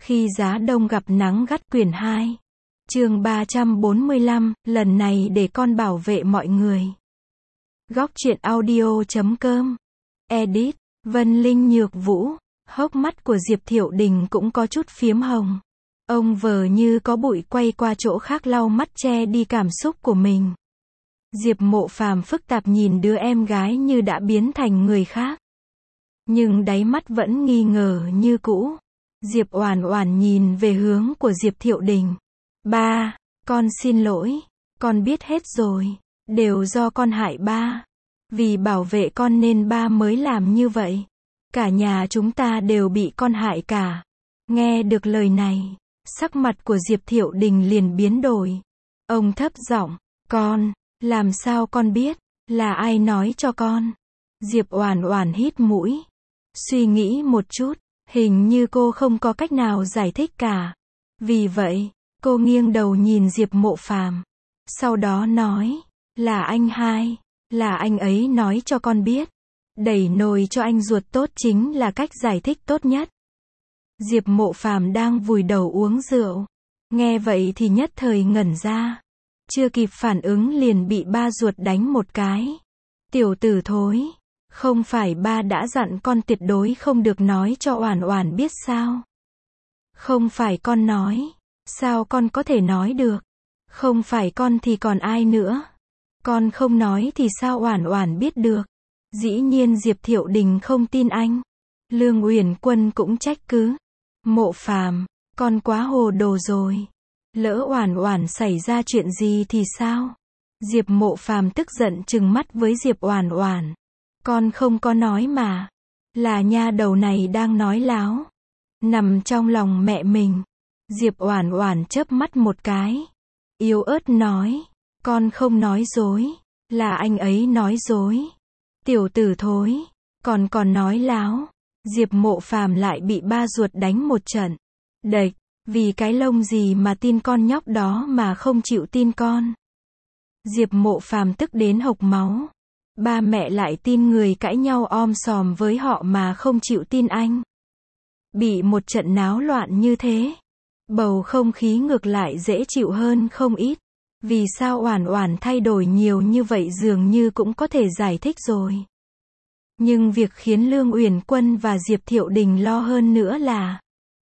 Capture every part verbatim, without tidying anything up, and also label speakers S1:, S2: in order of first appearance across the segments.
S1: Khi giá đông gặp nắng gắt quyển hai. Chương ba trăm bốn mươi lăm, lần này để con bảo vệ mọi người. Góc truyện audio chấm com. Edit, Vân Linh Nhược Vũ. Hốc mắt của Diệp Thiệu Đình cũng có chút phiếm hồng. Ông vờ như có bụi quay qua chỗ khác lau mắt che đi cảm xúc của mình. Diệp Mộ Phàm phức tạp nhìn đứa em gái như đã biến thành người khác. Nhưng đáy mắt vẫn nghi ngờ như cũ. Diệp Oản Oản nhìn về hướng của Diệp Thiệu Đình. Ba, con xin lỗi, con biết hết rồi, đều do con hại ba. Vì bảo vệ con nên ba mới làm như vậy. Cả nhà chúng ta đều bị con hại cả. Nghe được lời này, sắc mặt của Diệp Thiệu Đình liền biến đổi. Ông thấp giọng, con, làm sao con biết, là ai nói cho con? Diệp Oản Oản hít mũi, suy nghĩ một chút, hình như cô không có cách nào giải thích cả. Vì vậy, cô nghiêng đầu nhìn Diệp Mộ Phàm, sau đó nói, là anh hai, là anh ấy nói cho con biết. Đẩy nồi cho anh ruột tốt chính là cách giải thích tốt nhất. Diệp Mộ Phàm đang vùi đầu uống rượu. Nghe vậy thì nhất thời ngẩn ra. Chưa kịp phản ứng liền bị ba ruột đánh một cái. Tiểu tử thối, không phải ba đã dặn con tuyệt đối không được nói cho Oản Oản biết sao? Không phải con nói, sao con có thể nói được? Không phải con thì còn ai nữa? Con không nói thì sao Oản Oản biết được? Dĩ nhiên Diệp Thiệu Đình không tin anh. Lương Uyển Quân cũng trách cứ. Mộ Phàm, con quá hồ đồ rồi. Lỡ Oản Oản xảy ra chuyện gì thì sao? Diệp Mộ Phàm tức giận trừng mắt với Diệp Oản Oản. Con không có nói mà. Là nha đầu này đang nói láo. Nằm trong lòng mẹ mình. Diệp Oản Oản chớp mắt một cái. Yếu ớt nói. Con không nói dối. Là anh ấy nói dối. Tiểu tử thối. Còn còn nói láo. Diệp Mộ Phàm lại bị ba ruột đánh một trận. Đệch. Vì cái lông gì mà tin con nhóc đó mà không chịu tin con. Diệp Mộ Phàm tức đến hộc máu. Ba mẹ lại tin người cãi nhau om sòm với họ mà không chịu tin anh. Bị một trận náo loạn như thế, bầu không khí ngược lại dễ chịu hơn không ít. Vì sao Oản Oản thay đổi nhiều như vậy dường như cũng có thể giải thích rồi. Nhưng việc khiến Lương Uyển Quân và Diệp Thiệu Đình lo hơn nữa là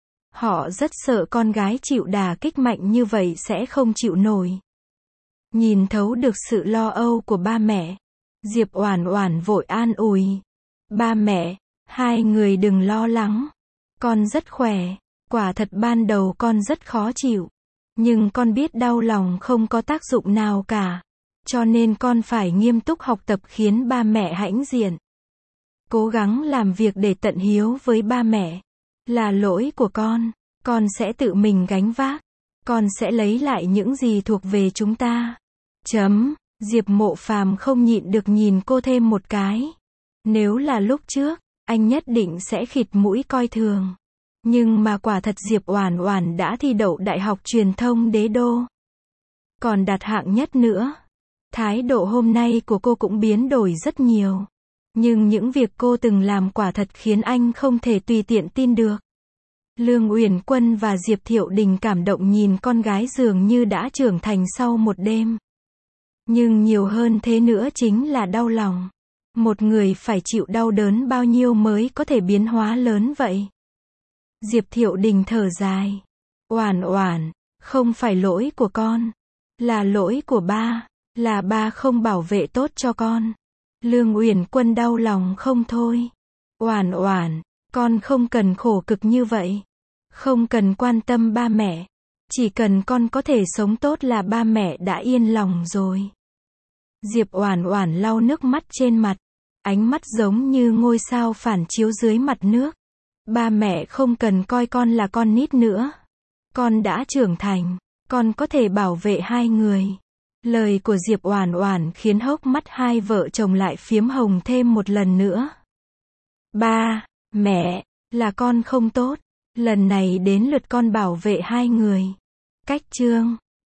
S1: họ rất sợ con gái chịu đả kích mạnh như vậy sẽ không chịu nổi. Nhìn thấu được sự lo âu của ba mẹ, Diệp Oản Oản vội an ủi. Ba mẹ, hai người đừng lo lắng. Con rất khỏe. Quả thật ban đầu con rất khó chịu. Nhưng con biết đau lòng không có tác dụng nào cả. Cho nên con phải nghiêm túc học tập khiến ba mẹ hãnh diện. Cố gắng làm việc để tận hiếu với ba mẹ. Là lỗi của con. Con sẽ tự mình gánh vác. Con sẽ lấy lại những gì thuộc về chúng ta. Chấm. Diệp Mộ Phàm không nhịn được nhìn cô thêm một cái. Nếu là lúc trước, anh nhất định sẽ khịt mũi coi thường. Nhưng mà quả thật Diệp Oản Oản đã thi đậu Đại học Truyền thông Đế Đô. Còn đạt hạng nhất nữa. Thái độ hôm nay của cô cũng biến đổi rất nhiều. Nhưng những việc cô từng làm quả thật khiến anh không thể tùy tiện tin được. Lương Uyển Quân và Diệp Thiệu Đình cảm động nhìn con gái dường như đã trưởng thành sau một đêm. Nhưng nhiều hơn thế nữa chính là đau lòng. Một người phải chịu đau đớn bao nhiêu mới có thể biến hóa lớn vậy? Diệp Thiệu Đình thở dài. Oản Oản, không phải lỗi của con. Là lỗi của ba. Là ba không bảo vệ tốt cho con. Lương Uyển Quân đau lòng không thôi. Oản Oản, con không cần khổ cực như vậy. Không cần quan tâm ba mẹ. Chỉ cần con có thể sống tốt là ba mẹ đã yên lòng rồi. Diệp Oản Oản lau nước mắt trên mặt. Ánh mắt giống như ngôi sao phản chiếu dưới mặt nước. Ba mẹ không cần coi con là con nít nữa. Con đã trưởng thành. Con có thể bảo vệ hai người. Lời của Diệp Oản Oản khiến hốc mắt hai vợ chồng lại phiếm hồng thêm một lần nữa. Ba, mẹ, là con không tốt. Lần này đến lượt con bảo vệ hai người. Cách chương